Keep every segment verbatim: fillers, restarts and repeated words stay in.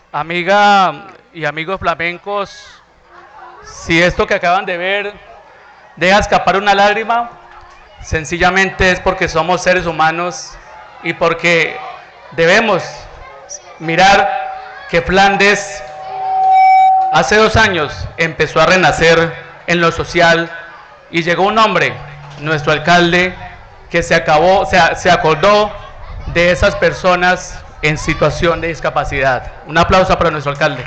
Amiga y amigos flamencos, si esto que acaban de ver deja escapar una lágrima, sencillamente es porque somos seres humanos y porque debemos mirar que Flandes hace dos años empezó a renacer en lo social y llegó un hombre, nuestro alcalde, que se acabó, se, se acordó de esas personas en situación de discapacidad. Un aplauso para nuestro alcalde.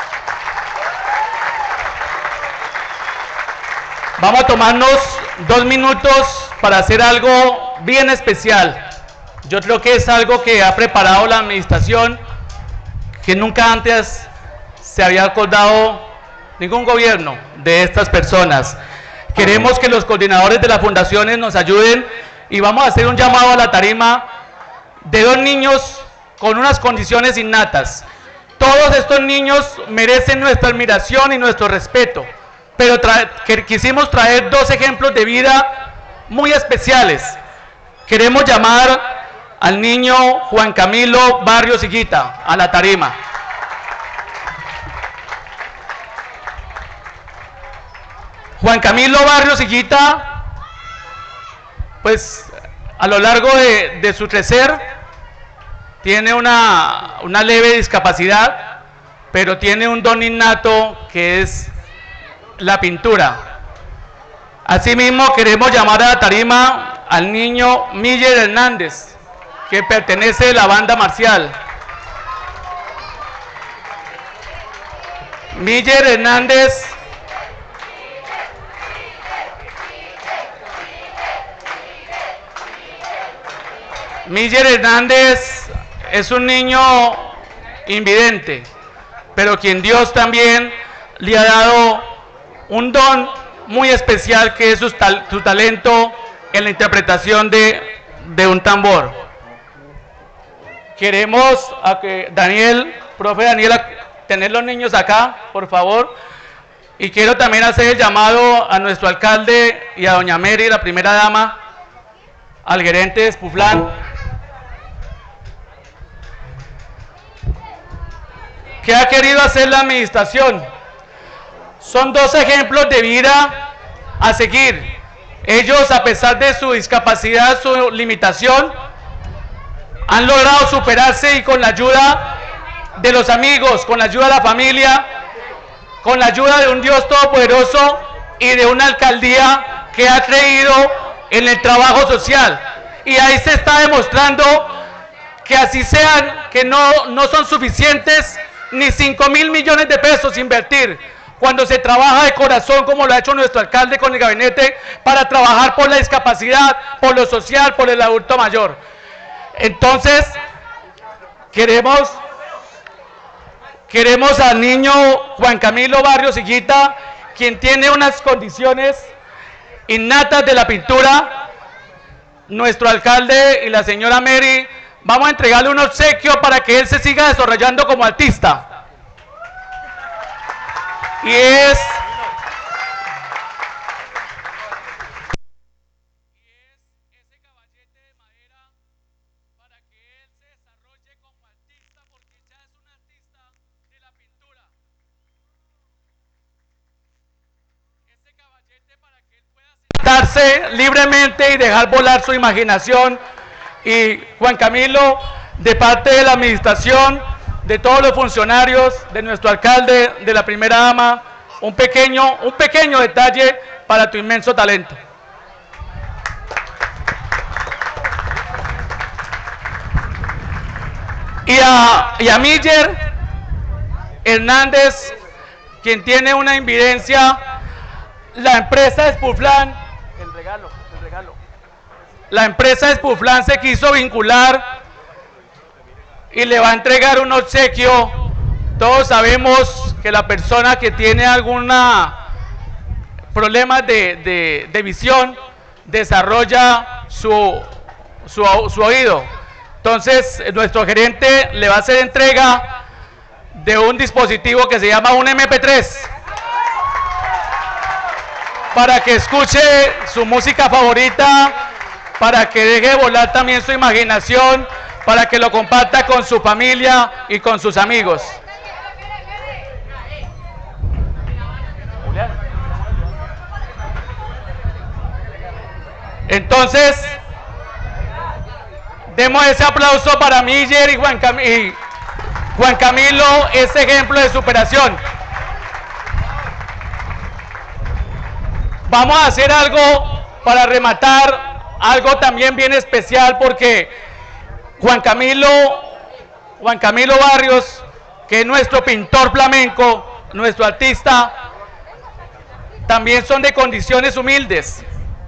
Vamos a tomarnos dos minutos para hacer algo bien especial. Yo creo que es algo que ha preparado la administración, que nunca antes se había acordado ningún gobierno de estas personas. Queremos que los coordinadores de las fundaciones nos ayuden y vamos a hacer un llamado a la tarima de dos niños con unas condiciones innatas. Todos estos niños merecen nuestra admiración y nuestro respeto, pero tra que quisimos traer dos ejemplos de vida muy especiales. Queremos llamar al niño Juan Camilo Barrios Higuita a la tarima. Juan Camilo Barrios Higuita, pues a lo largo de, de su crecer, tiene una, una leve discapacidad, pero tiene un don innato que es la pintura. Asimismo, queremos llamar a la tarima al niño Miller Hernández, que pertenece a la banda marcial. Miller Hernández Miller Hernández es un niño invidente, pero quien Dios también le ha dado un don muy especial, que es su, tal, su talento en la interpretación de, de un tambor. Queremos a que Daniel, profe Daniel, a tener los niños acá, por favor. Y quiero también hacer el llamado a nuestro alcalde y a doña Mary, la primera dama, al gerente de Spuflan. ¿Qué ha querido hacer la administración? Son dos ejemplos de vida a seguir. Ellos, a pesar de su discapacidad, su limitación, han logrado superarse, y con la ayuda de los amigos, con la ayuda de la familia, con la ayuda de un Dios todopoderoso y de una alcaldía que ha creído en el trabajo social. Y ahí se está demostrando que así sean, que no, no son suficientes ni cinco mil millones de pesos invertir, cuando se trabaja de corazón, como lo ha hecho nuestro alcalde con el gabinete, para trabajar por la discapacidad, por lo social, por el adulto mayor. Entonces, queremos, queremos al niño Juan Camilo Barrios Higuita, quien tiene unas condiciones innatas de la pintura. Nuestro alcalde y la señora Mary, vamos a entregarle un obsequio para que él se siga desarrollando como artista. Y es ese caballete de madera para que él se desarrolle como artista, porque ya es un artista de la pintura. Ese caballete para que él pueda sentarse libremente y dejar volar su imaginación. Y Juan Camilo, de parte de la administración, de todos los funcionarios, de nuestro alcalde, de la primera dama, un pequeño, un pequeño detalle para tu inmenso talento. Y a, y a Miller Hernández, quien tiene una invidencia, la empresa Spuflan, el regalo, el regalo. La empresa Spuflan se quiso vincular y le va a entregar un obsequio. Todos sabemos que la persona que tiene alguna problema de, de, de visión desarrolla su, su, su oído. Entonces, nuestro gerente le va a hacer entrega de un dispositivo que se llama un eme pe tres, para que escuche su música favorita, para que deje volar también su imaginación, para que lo comparta con su familia y con sus amigos. Entonces, demos ese aplauso para Miller y Juan, Cam y Juan Camilo, ese ejemplo de superación. Vamos a hacer algo para rematar, algo también bien especial, porque Juan Camilo, Juan Camilo Barrios, que es nuestro pintor flamenco, nuestro artista, también son de condiciones humildes.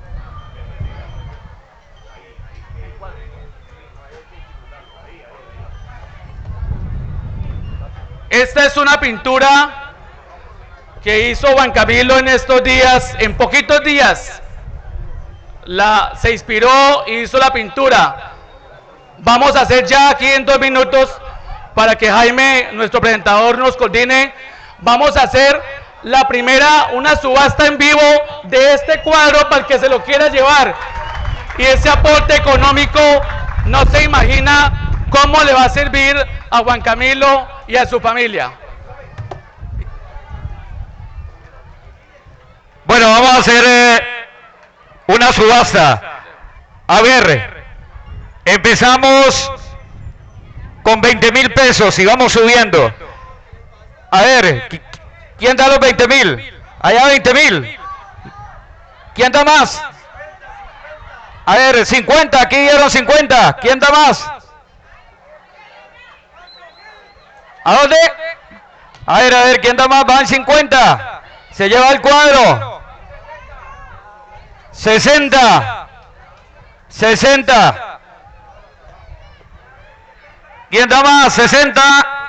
Esta es una pintura que hizo Juan Camilo en estos días, en poquitos días. La, se inspiró y hizo la pintura. Vamos a hacer ya aquí en dos minutos, para que Jaime, nuestro presentador, nos coordine. Vamos a hacer la primera, una subasta en vivo de este cuadro para el que se lo quiera llevar. Y ese aporte económico no se imagina cómo le va a servir a Juan Camilo y a su familia. Bueno, vamos a hacer eh, una subasta. A ver, empezamos con veinte mil pesos y vamos subiendo. A ver, ¿quién da los veinte mil? Allá veinte mil. ¿Quién da más? A ver, cincuenta, aquí dieron cincuenta. ¿Quién da más? ¿A dónde? A ver, a ver, ¿quién da más? Van cincuenta. Se lleva el cuadro. sesenta. sesenta. ¿Quién da más? sesenta.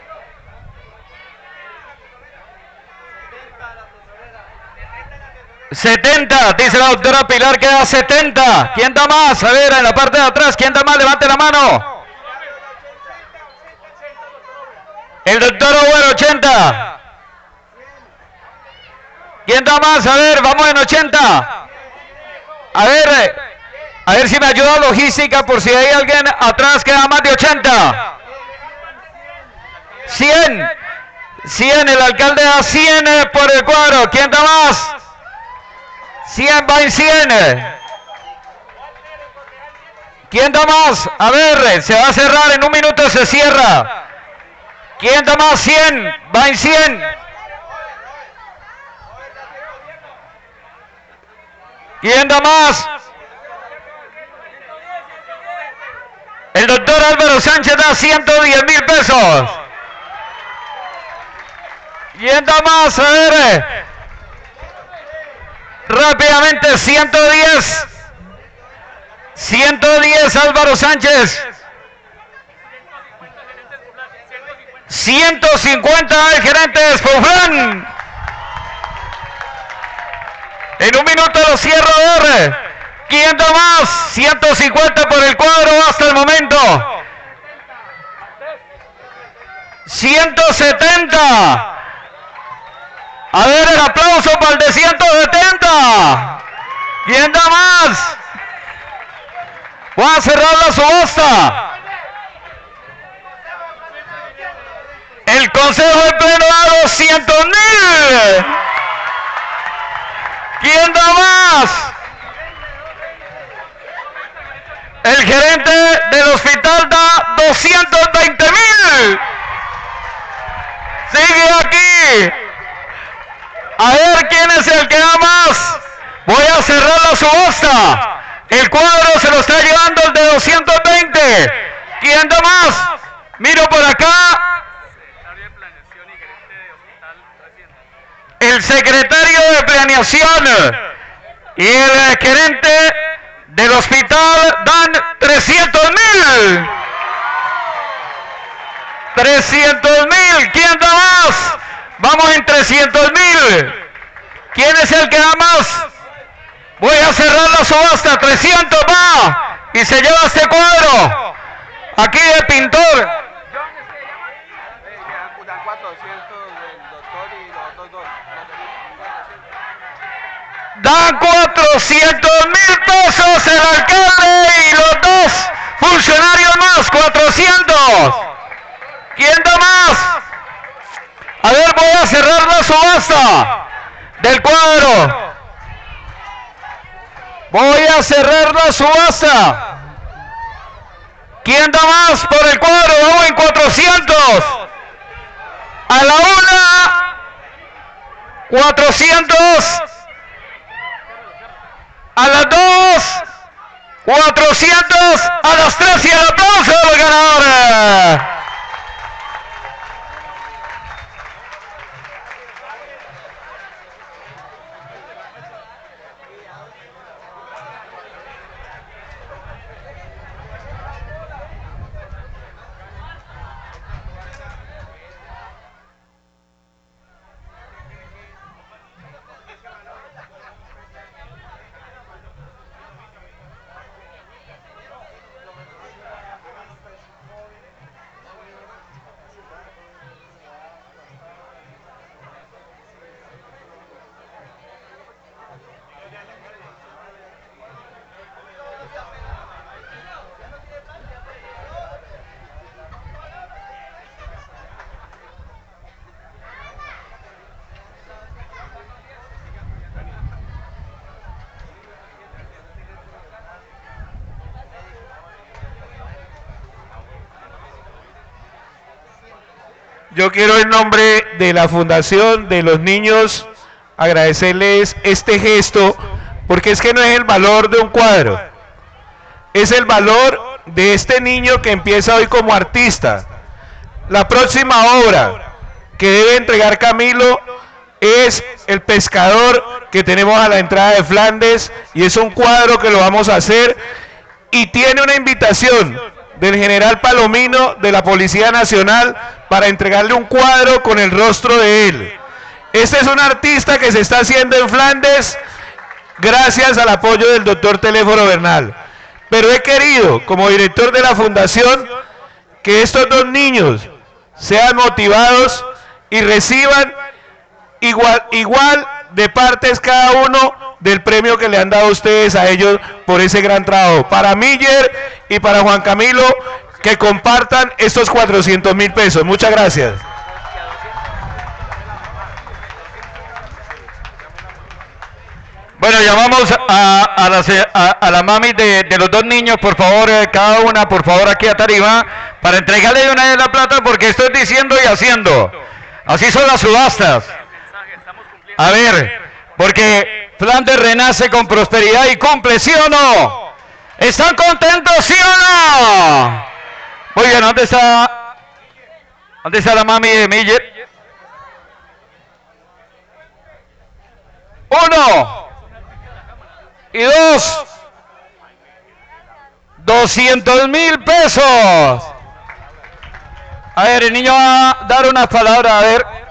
setenta. Dice la doctora Pilar que da setenta. ¿Quién da más? A ver, en la parte de atrás, ¿quién da más? Levante la mano. El doctor Owen, ochenta. ¿Quién da más? A ver, vamos en ochenta. A ver, a ver si me ayuda logística por si hay alguien atrás que da más de ochenta. cien. cien, el alcalde da cien por el cuadro. ¿Quién da más? cien, va en cien. ¿Quién da más? A ver, se va a cerrar, en un minuto se cierra. ¿Quién da más? cien, va en cien. ¿Quién da más? El doctor Álvaro Sánchez da ciento diez mil pesos. ¿Quién da más? A ver. Rápidamente, ciento diez. ciento diez, Álvaro Sánchez. ciento cincuenta, el gerente de Spoflan. En un minuto lo cierro. A ver. ¿Quién da más? ciento cincuenta por el cuadro hasta el momento. ciento setenta. A ver, el aplauso para el de ciento setenta. ¿Quién da más? Voy a cerrar la subasta. El Consejo de Pleno da doscientos mil. ¿Quién da más? El gerente del hospital da doscientos veinte mil. Sigue aquí. A ver quién es el que da más. Voy a cerrar la subasta. El cuadro se lo está llevando el de doscientos veinte. ¿Quién da más? Miro por acá. El secretario de Planeación y el gerente del hospital dan trescientos mil. trescientos mil. ¿Quién da más? Vamos en trescientos mil. ¿Quién es el que da más? Voy a cerrar la subasta. trescientos va. Y se lleva este cuadro. Aquí de pintor. Dan cuatrocientos mil pesos el alcalde y los dos funcionarios más. cuatrocientos. ¿Quién da más? A ver, voy a cerrar la subasta del cuadro. Voy a cerrar la subasta. ¿Quién da más por el cuadro? Vamos en cuatrocientos. A la una, cuatrocientos. A las dos, cuatrocientos. A las tres y el aplauso del ganador. Yo quiero en nombre de la Fundación de los Niños agradecerles este gesto, porque es que no es el valor de un cuadro, es el valor de este niño que empieza hoy como artista. La próxima obra que debe entregar Camilo es El Pescador, que tenemos a la entrada de Flandes, y es un cuadro que lo vamos a hacer, y tiene una invitación del general Palomino de la Policía Nacional para entregarle un cuadro con el rostro de él. Este es un artista que se está haciendo en Flandes gracias al apoyo del doctor Teléfono Bernal. Pero he querido, como director de la fundación, que estos dos niños sean motivados y reciban igual, igual de partes cada uno del premio que le han dado ustedes a ellos por ese gran trabajo. Para Miller y para Juan Camilo, que compartan estos cuatrocientos mil pesos. Muchas gracias. Bueno, llamamos a, a, las, a, a la mami de, de los dos niños, por favor, eh, cada una, por favor, aquí a tarima, para entregarle de una vez la plata, porque estoy diciendo y haciendo. Así son las subastas. A ver, porque Flandes renace con prosperidad y cumple, ¿sí o no? ¿Están contentos, sí o no? Muy bien, ¿dónde está, dónde está la mami de Miller? Uno. Y dos. Doscientos mil pesos. A ver, el niño va a dar unas palabras, a ver.